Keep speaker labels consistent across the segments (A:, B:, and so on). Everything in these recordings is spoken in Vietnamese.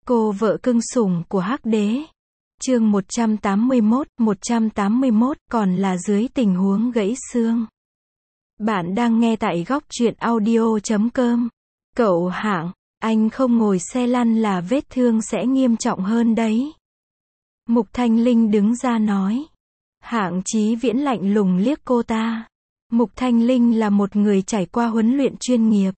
A: Cô vợ cưng sủng của Hắc Đế. Chương 181, còn là dưới tình huống gãy xương. Bạn đang nghe tại góc truyện audio.com. Cậu Hạng, anh không ngồi xe lăn là vết thương sẽ nghiêm trọng hơn đấy. Mục Thanh Linh đứng ra nói. Hạng Chí Viễn lạnh lùng liếc cô ta. Mục Thanh Linh là một người trải qua huấn luyện chuyên nghiệp.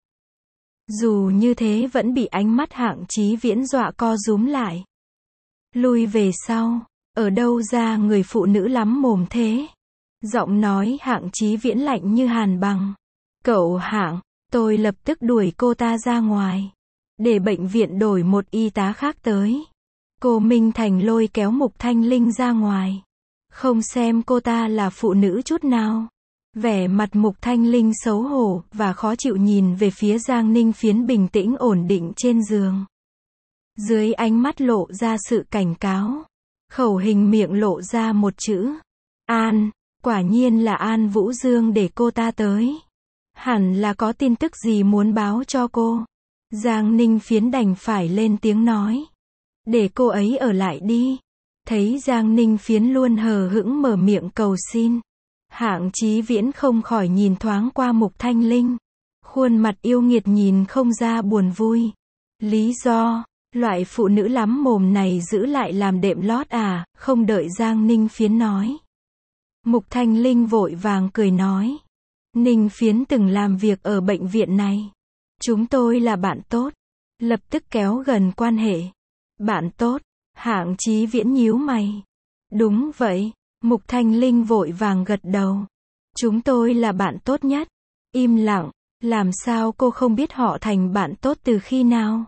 A: Dù như thế vẫn bị ánh mắt Hạng Chí Viễn dọa co rúm lại. Lui về sau, ở đâu ra người phụ nữ lắm mồm thế? Giọng nói Hạng Chí Viễn lạnh như hàn băng. Cậu Hạng, tôi lập tức đuổi cô ta ra ngoài. Để bệnh viện đổi một y tá khác tới. Cô Minh Thành lôi kéo Mục Thanh Linh ra ngoài. Không xem cô ta là phụ nữ chút nào. Vẻ mặt Mục Thanh Linh xấu hổ và khó chịu nhìn về phía Giang Ninh Phiến bình tĩnh ổn định trên giường. Dưới ánh mắt lộ ra sự cảnh cáo. Khẩu hình miệng lộ ra một chữ. An, quả nhiên là An Vũ Dương để cô ta tới. Hẳn là có tin tức gì muốn báo cho cô. Giang Ninh Phiến đành phải lên tiếng nói. Để cô ấy ở lại đi. Thấy Giang Ninh Phiến luôn hờ hững mở miệng cầu xin. Hạng Chí Viễn không khỏi nhìn thoáng qua Mục Thanh Linh. Khuôn mặt yêu nghiệt nhìn không ra buồn vui. Lý do, loại phụ nữ lắm mồm này giữ lại làm đệm lót à, không đợi Giang Ninh Phiến nói. Mục Thanh Linh vội vàng cười nói. Ninh Phiến từng làm việc ở bệnh viện này. Chúng tôi là bạn tốt. Lập tức kéo gần quan hệ. Bạn tốt, Hạng Chí Viễn nhíu mày. Đúng vậy. Mục Thanh Linh vội vàng gật đầu. Chúng tôi là bạn tốt nhất. Im lặng, làm sao cô không biết họ thành bạn tốt từ khi nào?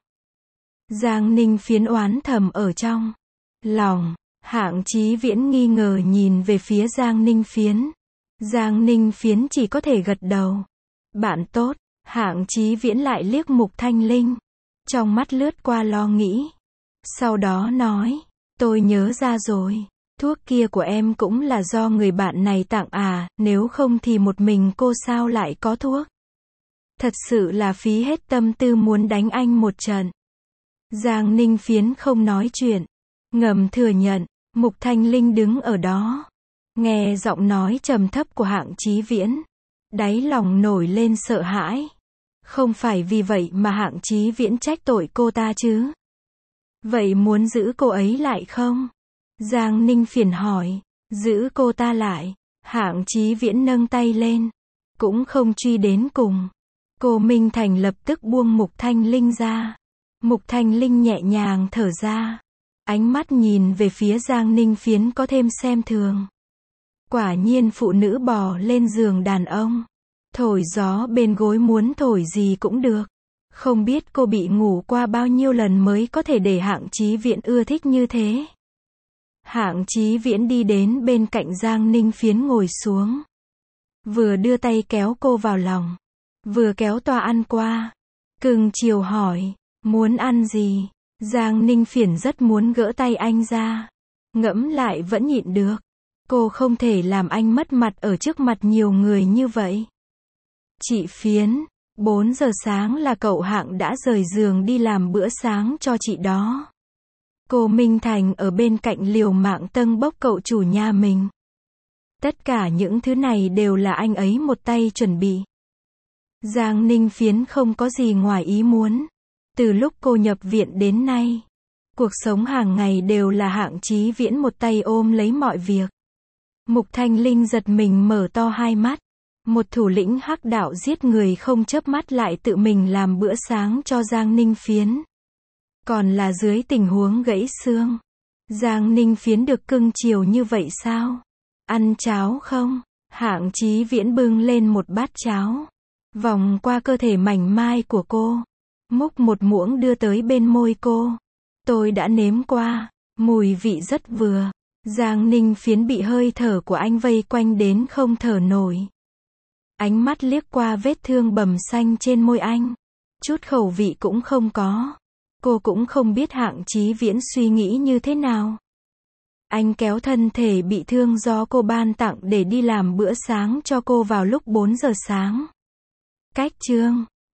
A: Giang Ninh Phiến oán thầm ở trong lòng. Hạng Chí Viễn nghi ngờ nhìn về phía Giang Ninh Phiến. Giang Ninh Phiến chỉ có thể gật đầu. Bạn tốt, Hạng Chí Viễn lại liếc Mục Thanh Linh. Trong mắt lướt qua lo nghĩ. Sau đó nói, tôi nhớ ra rồi. Thuốc kia của em cũng là do người bạn này tặng à, nếu không thì một mình cô sao lại có thuốc? Thật sự là phí hết tâm tư muốn đánh anh một trận. Giang Ninh Phiến không nói chuyện. Ngầm thừa nhận, Mục Thanh Linh đứng ở đó. Nghe giọng nói trầm thấp của Hạng Chí Viễn. Đáy lòng nổi lên sợ hãi. Không phải vì vậy mà Hạng Chí Viễn trách tội cô ta chứ? Vậy muốn giữ cô ấy lại không? Giang Ninh Phiền hỏi. Giữ cô ta lại. Hạng Chí Viễn nâng tay lên. Cũng không truy đến cùng. Cô Minh Thành lập tức buông Mục Thanh Linh ra. Mục Thanh Linh nhẹ nhàng thở ra. Ánh mắt nhìn về phía Giang Ninh Phiến có thêm xem thường. Quả nhiên phụ nữ bò lên giường đàn ông. Thổi gió bên gối muốn thổi gì cũng được. Không biết cô bị ngủ qua bao nhiêu lần mới có thể để Hạng Chí Viễn ưa thích như thế. Hạng Chí Viễn đi đến bên cạnh Giang Ninh Phiến ngồi xuống. Vừa đưa tay kéo cô vào lòng. Vừa kéo toa ăn qua. Cưng chiều hỏi. Muốn ăn gì? Giang Ninh Phiến rất muốn gỡ tay anh ra. Ngẫm lại vẫn nhịn được. Cô không thể làm anh mất mặt ở trước mặt nhiều người như vậy. Chị Phiến, 4 giờ sáng là cậu Hạng đã rời giường đi làm bữa sáng cho chị đó. Cô Minh Thành ở bên cạnh liều mạng tâng bốc cậu chủ nhà mình. Tất cả những thứ này đều là anh ấy một tay chuẩn bị. Giang Ninh Phiến không có gì ngoài ý muốn. Từ lúc cô nhập viện đến nay, cuộc sống hàng ngày đều là Hạng Chí Viễn một tay ôm lấy mọi việc. Mục Thanh Linh giật mình mở to hai mắt. Một thủ lĩnh hắc đạo giết người không chớp mắt lại tự mình làm bữa sáng cho Giang Ninh Phiến. Còn là dưới tình huống gãy xương. Giang Ninh Phiến được cưng chiều như vậy sao? Ăn cháo không? Hạng Chí Viễn bưng lên một bát cháo. Vòng qua cơ thể mảnh mai của cô. Múc một muỗng đưa tới bên môi cô. Tôi đã nếm qua. Mùi vị rất vừa. Giang Ninh Phiến bị hơi thở của anh vây quanh đến không thở nổi. Ánh mắt liếc qua vết thương bầm xanh trên môi anh. Chút khẩu vị cũng không có. Cô cũng không biết Hạng Chí Viễn suy nghĩ như thế nào. Anh kéo thân thể bị thương do cô ban tặng để đi làm bữa sáng cho cô vào lúc 4 giờ sáng. Cách chương